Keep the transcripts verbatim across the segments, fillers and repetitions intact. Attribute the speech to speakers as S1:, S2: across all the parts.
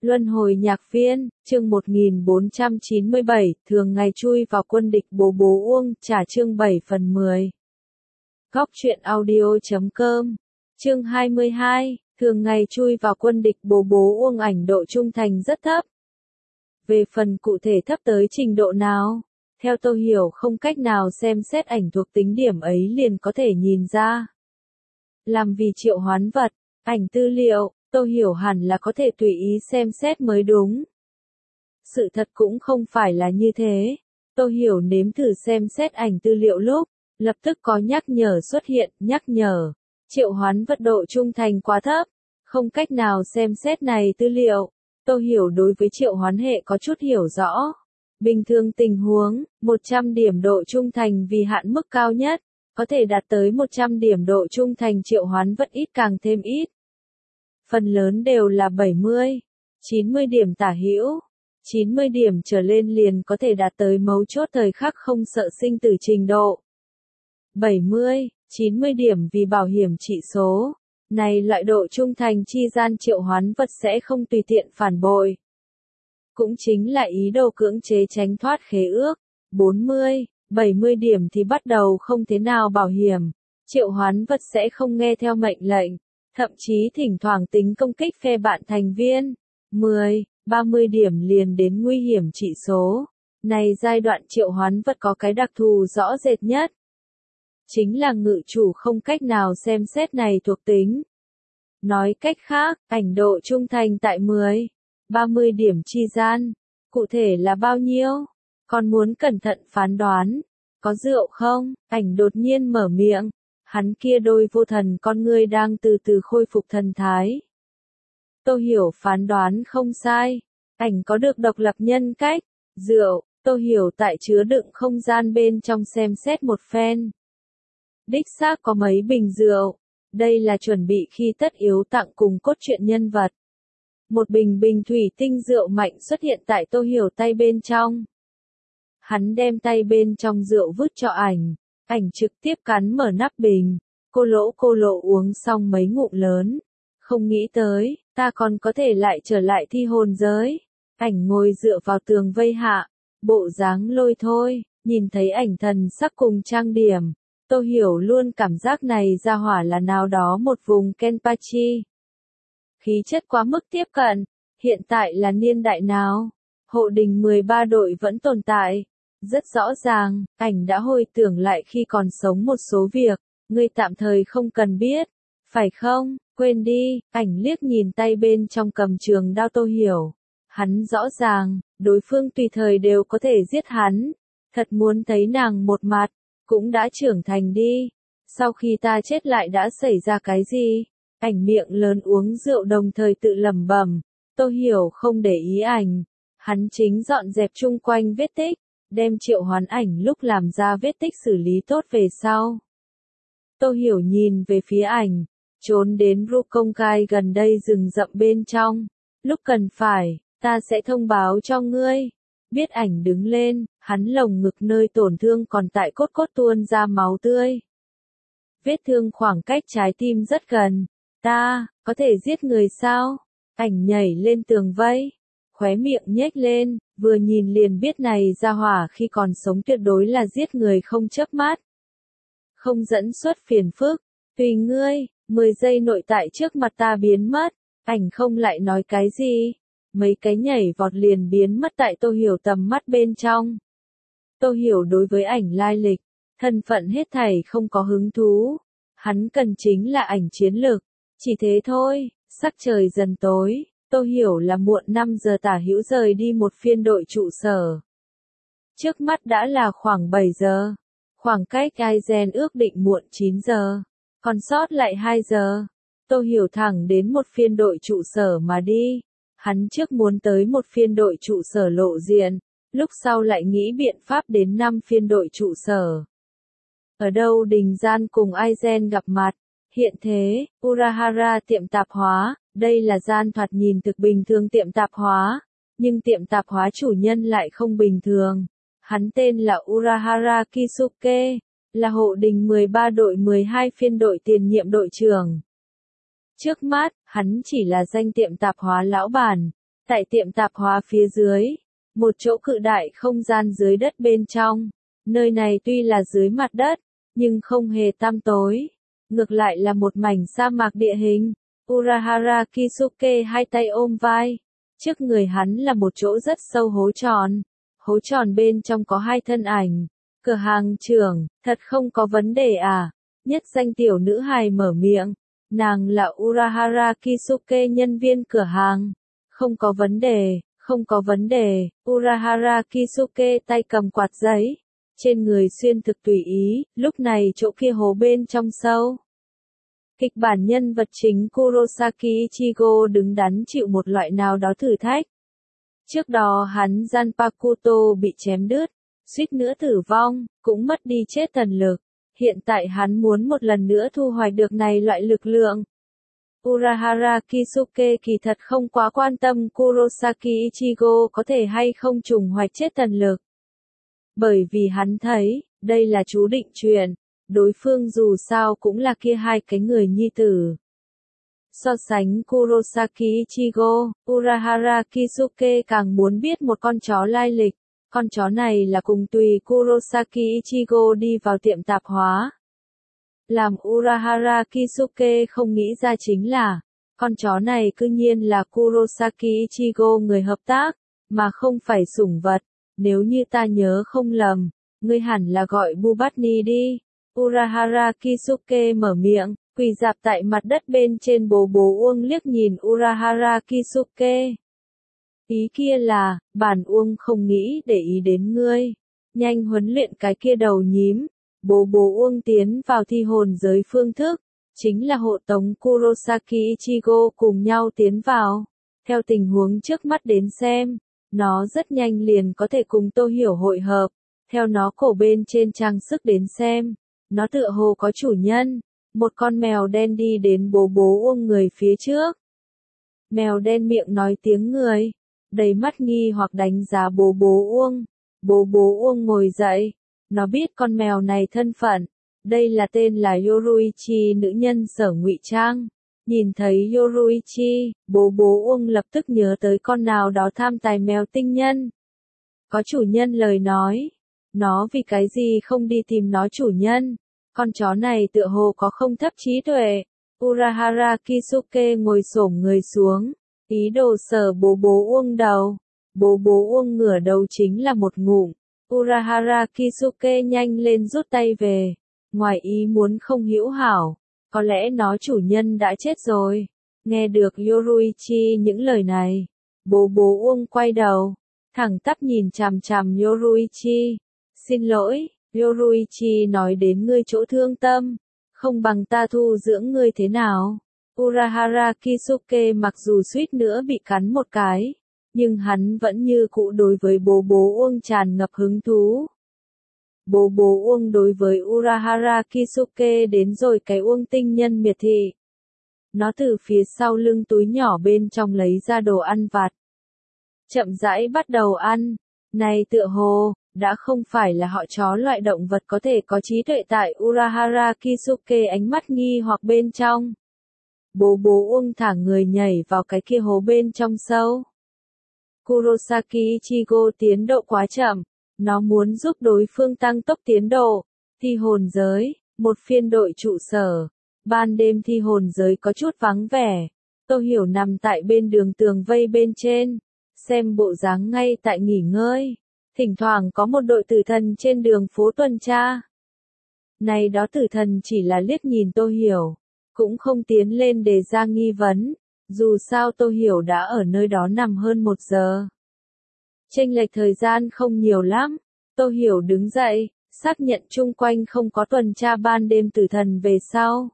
S1: Luân hồi nhạc viên, chương một nghìn bốn trăm chín mươi bảy, thường ngày chui vào quân địch bố bố uông, trả chương bảy phần mười. Góc truyện audio chấm com. Chương hai mươi hai, thường ngày chui vào quân địch bố bố uông, ảnh độ trung thành rất thấp. Về phần cụ thể thấp tới trình độ nào? Theo tôi hiểu không cách nào xem xét ảnh thuộc tính điểm ấy liền có thể nhìn ra. Làm vì triệu hoán vật, ảnh tư liệu, tôi hiểu hẳn là có thể tùy ý xem xét mới đúng. Sự thật cũng không phải là như thế. Tôi hiểu nếm thử xem xét ảnh tư liệu lúc, lập tức có nhắc nhở xuất hiện, nhắc nhở. Triệu hoán vật độ trung thành quá thấp, không cách nào xem xét này tư liệu. Tôi hiểu đối với triệu hoán hệ có chút hiểu rõ. Bình thường tình huống, một trăm điểm độ trung thành vì hạn mức cao nhất, có thể đạt tới một trăm điểm độ trung thành triệu hoán vật ít càng thêm ít. Phần lớn đều là bảy mươi, chín mươi điểm tả hữu. chín mươi điểm trở lên liền có thể đạt tới mấu chốt thời khắc không sợ sinh tử trình độ. bảy mươi, chín mươi điểm vì bảo hiểm trị số. Này loại độ trung thành chi gian triệu hoán vật sẽ không tùy tiện phản bội. Cũng chính là ý đồ cưỡng chế tránh thoát khế ước. bốn mươi, bảy mươi điểm thì bắt đầu không thế nào bảo hiểm. Triệu hoán vật sẽ không nghe theo mệnh lệnh. Thậm chí thỉnh thoảng tính công kích phe bạn thành viên. mười, ba mươi điểm liền đến nguy hiểm trị số. Này giai đoạn triệu hoán vật có cái đặc thù rõ rệt nhất. Chính là ngự chủ không cách nào xem xét này thuộc tính. Nói cách khác, ảnh độ trung thành tại mười, ba mươi điểm chi gian. Cụ thể là bao nhiêu? Còn muốn cẩn thận phán đoán. Có rượu không? Ảnh đột nhiên mở miệng. Hắn kia đôi vô thần con ngươi đang từ từ khôi phục thần thái. Tôi hiểu phán đoán không sai. Ảnh có được độc lập nhân cách. Rượu, tôi hiểu tại chứa đựng không gian bên trong xem xét một phen. Đích xác có mấy bình rượu. Đây là chuẩn bị khi tất yếu tặng cùng cốt truyện nhân vật. Một bình bình thủy tinh rượu mạnh xuất hiện tại tôi hiểu tay bên trong. Hắn đem tay bên trong rượu vứt cho ảnh. Ảnh trực tiếp cắn mở nắp bình, cô lỗ cô lộ uống xong mấy ngụm lớn. Không nghĩ tới, ta còn có thể lại trở lại thi hồn giới. Ảnh ngồi dựa vào tường vây hạ, bộ dáng lôi thôi, nhìn thấy ảnh thần sắc cùng trang điểm. Tôi hiểu luôn cảm giác này ra hỏa là nào đó một vùng Kenpachi. Khí chất quá mức tiếp cận, hiện tại là niên đại nào? Hộ đình mười ba đội vẫn tồn tại. Rất rõ ràng, ảnh đã hồi tưởng lại khi còn sống một số việc, ngươi tạm thời không cần biết, phải không? Quên đi, ảnh liếc nhìn tay bên trong cầm trường đao tôi hiểu. Hắn rõ ràng, đối phương tùy thời đều có thể giết hắn. Thật muốn thấy nàng một mặt, cũng đã trưởng thành đi. Sau khi ta chết lại đã xảy ra cái gì? Ảnh miệng lớn uống rượu đồng thời tự lẩm bẩm. Tôi hiểu không để ý ảnh. Hắn chính dọn dẹp chung quanh vết tích. Đem triệu hoán ảnh lúc làm ra vết tích xử lý tốt về sau. Tôi hiểu nhìn về phía ảnh, trốn đến Rukongai gần đây rừng rậm bên trong. Lúc cần phải, ta sẽ thông báo cho ngươi. Biết ảnh đứng lên, hắn lồng ngực nơi tổn thương còn tại cốt cốt tuôn ra máu tươi. Vết thương khoảng cách trái tim rất gần. Ta, có thể giết người sao? Ảnh nhảy lên tường vây. Khóe miệng nhếch lên, vừa nhìn liền biết này ra hỏa khi còn sống tuyệt đối là giết người không chớp mắt. Không dẫn xuất phiền phức, tùy ngươi, mười giây nội tại trước mặt ta biến mất, ảnh không lại nói cái gì. Mấy cái nhảy vọt liền biến mất tại tôi hiểu tầm mắt bên trong. Tôi hiểu đối với ảnh lai lịch, thân phận hết thảy không có hứng thú. Hắn cần chính là ảnh chiến lực, chỉ thế thôi, sắc trời dần tối. Tôi hiểu là muộn năm giờ tả hữu rời đi một phiên đội trụ sở. Trước mắt đã là khoảng bảy giờ. Khoảng cách Aizen ước định muộn chín giờ. Còn sót lại hai giờ. Tôi hiểu thẳng đến một phiên đội trụ sở mà đi. Hắn trước muốn tới một phiên đội trụ sở lộ diện. Lúc sau lại nghĩ biện pháp đến năm phiên đội trụ sở. Ở đâu Đình Gian cùng Aizen gặp mặt. Hiện thế, Urahara tiệm tạp hóa. Đây là gian thoạt nhìn thực bình thường tiệm tạp hóa, nhưng tiệm tạp hóa chủ nhân lại không bình thường. Hắn tên là Urahara Kisuke, là hộ đình mười ba đội mười hai phiên đội tiền nhiệm đội trưởng. Trước mắt, hắn chỉ là danh tiệm tạp hóa lão bản, Tại tiệm tạp hóa phía dưới, một chỗ cự đại không gian dưới đất bên trong. Nơi này tuy là dưới mặt đất, nhưng không hề tăm tối. Ngược lại là một mảnh sa mạc địa hình. Urahara Kisuke hai tay ôm vai. Trước người hắn là một chỗ rất sâu hố tròn. Hố tròn bên trong có hai thân ảnh. Cửa hàng trưởng, thật không có vấn đề à? Nhất danh tiểu nữ hài mở miệng. Nàng là Urahara Kisuke, nhân viên cửa hàng. Không có vấn đề, không có vấn đề. Urahara Kisuke tay cầm quạt giấy. Trên người xuyên thực tùy ý, lúc này chỗ kia hố bên trong sâu. Kịch bản nhân vật chính Kurosaki Ichigo đứng đắn chịu một loại nào đó thử thách. Trước đó hắn Zanpakuto bị chém đứt, suýt nữa tử vong, cũng mất đi chết thần lực. Hiện tại hắn muốn một lần nữa thu hoạch được này loại lực lượng. Urahara Kisuke kỳ thật không quá quan tâm Kurosaki Ichigo có thể hay không trùng hoạch chết thần lực. Bởi vì hắn thấy, đây là chú định chuyện, đối phương dù sao cũng là kia hai cái người nhi tử. So sánh Kurosaki Ichigo, Urahara Kisuke càng muốn biết một con chó lai lịch. Con chó này là cùng tùy Kurosaki Ichigo đi vào tiệm tạp hóa. Làm Urahara Kisuke không nghĩ ra chính là, con chó này cư nhiên là Kurosaki Ichigo người hợp tác, mà không phải sủng vật. Nếu như ta nhớ không lầm, ngươi hẳn là gọi Bubatni đi. Urahara Kisuke mở miệng, quỳ dạp tại mặt đất bên trên. Bố bố Uông liếc nhìn Urahara Kisuke. Ý kia là, bản Uông không nghĩ để ý đến ngươi. Nhanh huấn luyện cái kia đầu nhím. Bố bố Uông tiến vào thi hồn giới phương thức, chính là hộ tống Kurosaki Ichigo cùng nhau tiến vào. Theo tình huống trước mắt đến xem, nó rất nhanh liền có thể cùng Tô Hiểu hội hợp. Theo nó cổ bên trên trang sức đến xem, nó tựa hồ có chủ nhân. Một con mèo đen đi đến bố bố Uông người phía trước. Mèo đen miệng nói tiếng người, đầy mắt nghi hoặc đánh giá bố bố Uông. Bố bố Uông ngồi dậy, nó biết con mèo này thân phận. Đây là tên là Yoruichi, nữ nhân Sở Ngụy Trang. Nhìn thấy Yoruichi, bố bố Uông lập tức nhớ tới con nào đó tham tài mèo tinh nhân. Có chủ nhân lời nói, nó vì cái gì không đi tìm nó chủ nhân. Con chó này tựa hồ có không thấp trí tuệ. Urahara Kisuke ngồi xổm người xuống, ý đồ sờ bố bố Uông đầu. Bố bố Uông ngửa đầu chính là một ngụm. Urahara Kisuke nhanh lên rút tay về. Ngoài ý muốn không hữu hảo, có lẽ nó chủ nhân đã chết rồi. Nghe được Yoruichi những lời này, bố bố Uông quay đầu, thẳng tắp nhìn chằm chằm Yoruichi. Xin lỗi, Yoruichi nói đến ngươi chỗ thương tâm, không bằng ta thu dưỡng ngươi thế nào. Urahara Kisuke mặc dù suýt nữa bị cắn một cái, nhưng hắn vẫn như cũ đối với bố bố Uông tràn ngập hứng thú. Bố bố Uông đối với Urahara Kisuke đến rồi cái Uông tinh nhân miệt thị. Nó từ phía sau lưng túi nhỏ bên trong lấy ra đồ ăn vặt. Chậm rãi bắt đầu ăn. Này tựa hồ, đã không phải là họ chó loại động vật có thể có trí tuệ tại Urahara Kisuke ánh mắt nghi hoặc bên trong. Bố bố Uông thả người nhảy vào cái kia hố bên trong sâu. Kurosaki Ichigo tiến độ quá chậm. Nó muốn giúp đối phương tăng tốc tiến độ. Thi hồn giới, một phiên đội trụ sở. Ban đêm thi hồn giới có chút vắng vẻ. Tô Hiểu nằm tại bên đường tường vây bên trên. Xem bộ dáng ngay tại nghỉ ngơi. Thỉnh thoảng có một đội tử thần trên đường phố tuần tra. Này đó tử thần chỉ là liếc nhìn Tô Hiểu. Cũng không tiến lên đề ra nghi vấn. Dù sao Tô Hiểu đã ở nơi đó nằm hơn một giờ. Chênh lệch thời gian không nhiều lắm. Tô Hiểu đứng dậy, xác nhận chung quanh không có tuần tra ban đêm tử thần về sau.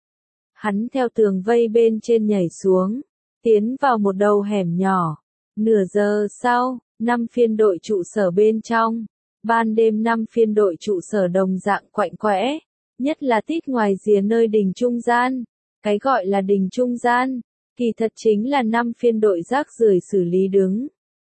S1: Hắn theo tường vây bên trên nhảy xuống, tiến vào một đầu hẻm nhỏ. Nửa giờ sau, năm phiên đội trụ sở bên trong. Ban đêm năm phiên đội trụ sở đồng dạng quạnh quẽ, nhất là tít ngoài rìa nơi đình trung gian. Cái gọi là đình trung gian, kỳ thật chính là năm phiên đội rác rưởi xử lý đứng.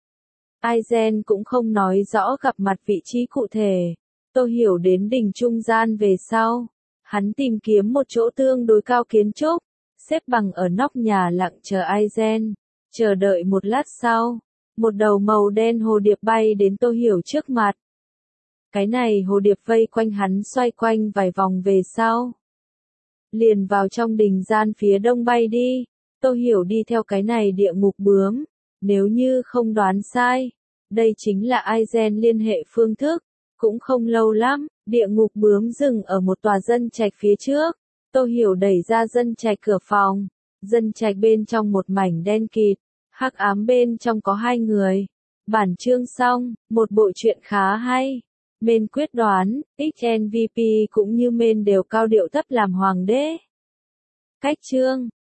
S1: Aizen cũng không nói rõ gặp mặt vị trí cụ thể. Tô Hiểu đến đỉnh trung gian về sau. Hắn tìm kiếm một chỗ tương đối cao kiến trúc, xếp bằng ở nóc nhà lặng chờ Aizen. Chờ đợi một lát sau, một đầu màu đen hồ điệp bay đến Tô Hiểu trước mặt. Cái này hồ điệp vây quanh hắn xoay quanh vài vòng về sau. Liền vào trong đình gian phía đông bay đi. Tô Hiểu đi theo cái này địa ngục bướm. Nếu như không đoán sai, đây chính là Aizen liên hệ phương thức. Cũng không lâu lắm, địa ngục bướm dừng ở một tòa dân trạch phía trước. Tô Hiểu đẩy ra dân trạch cửa phòng. Dân trạch bên trong một mảnh đen kịt, hắc ám bên trong có hai người. Bản chương xong, một bộ truyện khá hay. Mên quyết đoán, ích en vê pê cũng như Mên đều cao điệu thấp làm hoàng đế. Cách chương